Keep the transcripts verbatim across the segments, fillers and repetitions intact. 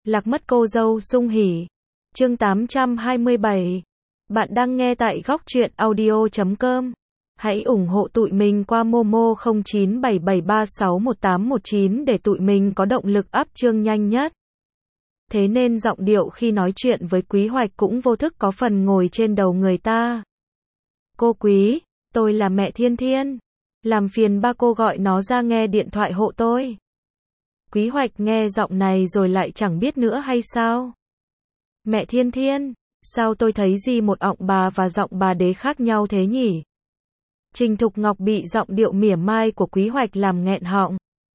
Lạc mất cô dâu sung hỉ. Chương tám trăm hai mươi bảy. Bạn đang nghe tại góc truyện audio chấm com. Hãy ủng hộ tụi mình qua Momo không chín bảy bảy ba sáu một tám một chín để tụi mình có động lực up chương nhanh nhất. Thế nên giọng điệu khi nói chuyện với Quý Hoạch cũng vô thức có phần ngồi trên đầu người ta. Cô Quý, tôi là mẹ Thiên Thiên. Làm phiền ba cô gọi nó ra nghe điện thoại hộ tôi. Quý Hoạch nghe giọng này rồi lại chẳng biết nữa hay sao. Mẹ Thiên Thiên, sao tôi thấy gì một ọng bà và giọng bà đế khác nhau thế nhỉ? Trình Thục Ngọc bị giọng điệu mỉa mai của Quý Hoạch làm nghẹn họng.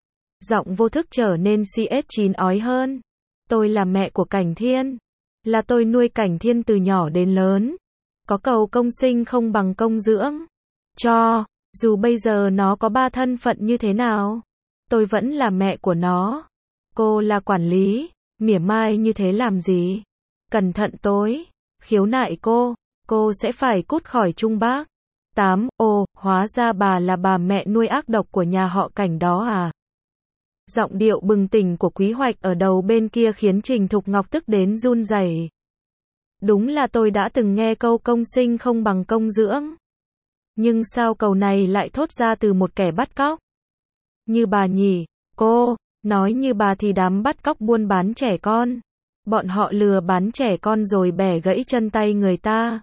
Giọng vô thức trở nên xê ét chín ói hơn. Tôi là mẹ của Cảnh Thiên. Là tôi nuôi Cảnh Thiên từ nhỏ đến lớn. Có cầu công sinh không bằng công dưỡng. Cho, dù bây giờ nó có ba thân phận như thế nào, tôi vẫn là mẹ của nó. Cô là quản lý, mỉa mai như thế làm gì? Cẩn thận tối, khiếu nại cô, cô sẽ phải cút khỏi Trung Bắc. tám. Ồ, hóa ra bà là bà mẹ nuôi ác độc của nhà họ Cảnh đó à? Giọng điệu bừng tỉnh của Quý Hoạch ở đầu bên kia khiến Trình Thục Ngọc tức đến run rẩy. Đúng là tôi đã từng nghe câu công sinh không bằng công dưỡng. Nhưng sao câu này lại thốt ra từ một kẻ bắt cóc? Như bà nhỉ? Cô, nói như bà thì đám bắt cóc buôn bán trẻ con. Bọn họ lừa bán trẻ con rồi bẻ gãy chân tay người ta.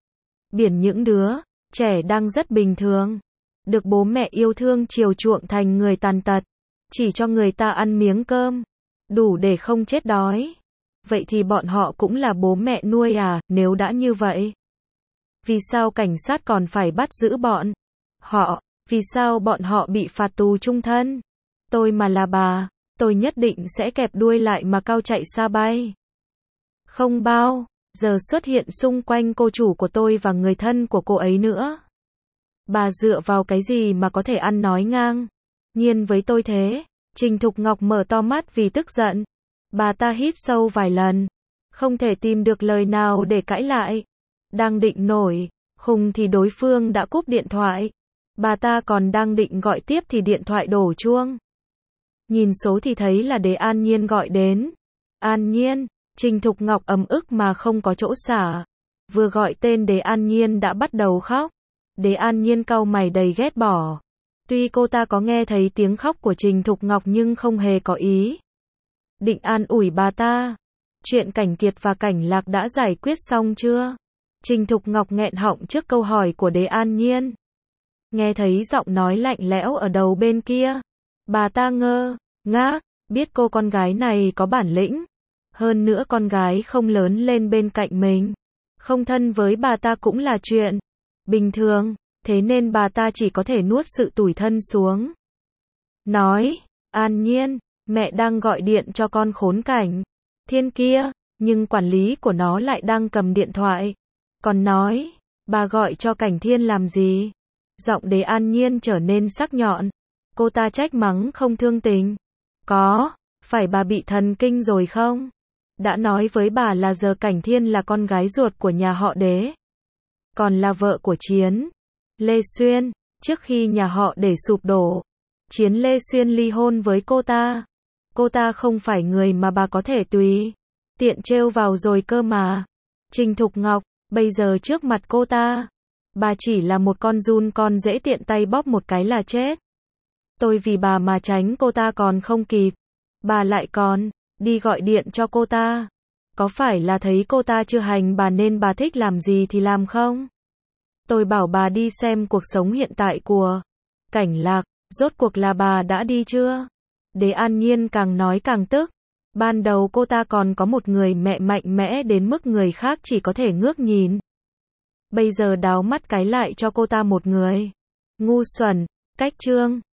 Biển những đứa trẻ đang rất bình thường, được bố mẹ yêu thương chiều chuộng thành người tàn tật, chỉ cho người ta ăn miếng cơm, đủ để không chết đói. Vậy thì bọn họ cũng là bố mẹ nuôi à? Nếu đã như vậy, vì sao cảnh sát còn phải bắt giữ bọn họ? Vì sao bọn họ bị phạt tù chung thân? Tôi mà là bà, tôi nhất định sẽ kẹp đuôi lại mà cao chạy xa bay. Không bao giờ xuất hiện xung quanh cô chủ của tôi và người thân của cô ấy nữa. Bà dựa vào cái gì mà có thể ăn nói ngang nhiên với tôi thế? Trình Thục Ngọc mở to mắt vì tức giận. Bà ta hít sâu vài lần, không thể tìm được lời nào để cãi lại. Đang định nổi khùng thì đối phương đã cúp điện thoại. Bà ta còn đang định gọi tiếp thì điện thoại đổ chuông. Nhìn số thì thấy là Đế An Nhiên gọi đến. An Nhiên, Trình Thục Ngọc ấm ức mà không có chỗ xả. Vừa gọi tên Đế An Nhiên đã bắt đầu khóc. Đế An Nhiên cau mày đầy ghét bỏ. Tuy cô ta có nghe thấy tiếng khóc của Trình Thục Ngọc nhưng không hề có ý định an ủi bà ta. Chuyện Cảnh Kiệt và Cảnh Lạc đã giải quyết xong chưa? Trình Thục Ngọc nghẹn họng trước câu hỏi của Đế An Nhiên. Nghe thấy giọng nói lạnh lẽo ở đầu bên kia, bà ta ngơ ngác, biết cô con gái này có bản lĩnh. Hơn nữa con gái không lớn lên bên cạnh mình, không thân với bà ta cũng là chuyện bình thường, thế nên bà ta chỉ có thể nuốt sự tủi thân xuống. Nói, An Nhiên, mẹ đang gọi điện cho con khốn Cảnh Thiên kia, nhưng quản lý của nó lại đang cầm điện thoại. Còn nói, bà gọi cho Cảnh Thiên làm gì? Giọng Đế An Nhiên trở nên sắc nhọn. Cô ta trách mắng không thương tình. Có, phải bà bị thần kinh rồi không? Đã nói với bà là giờ Cảnh Thiên là con gái ruột của nhà họ Đế, còn là vợ của Chiến Lê Xuyên. Trước khi nhà họ Để sụp đổ, Chiến Lê Xuyên ly hôn với cô ta. Cô ta không phải người mà bà có thể tùy tiện trêu vào rồi cơ mà. Trình Thục Ngọc, bây giờ trước mặt cô ta, bà chỉ là một con giun con dễ tiện tay bóp một cái là chết. Tôi vì bà mà tránh cô ta còn không kịp, bà lại còn đi gọi điện cho cô ta. Có phải là thấy cô ta chưa hành bà nên bà thích làm gì thì làm không? Tôi bảo bà đi xem cuộc sống hiện tại của Cảnh Lạc, rốt cuộc là bà đã đi chưa? Đế An Nhiên càng nói càng tức. Ban đầu cô ta còn có một người mẹ mạnh mẽ đến mức người khác chỉ có thể ngước nhìn. Bây giờ đáo mắt cái lại cho cô ta một người ngu xuẩn, cách trương.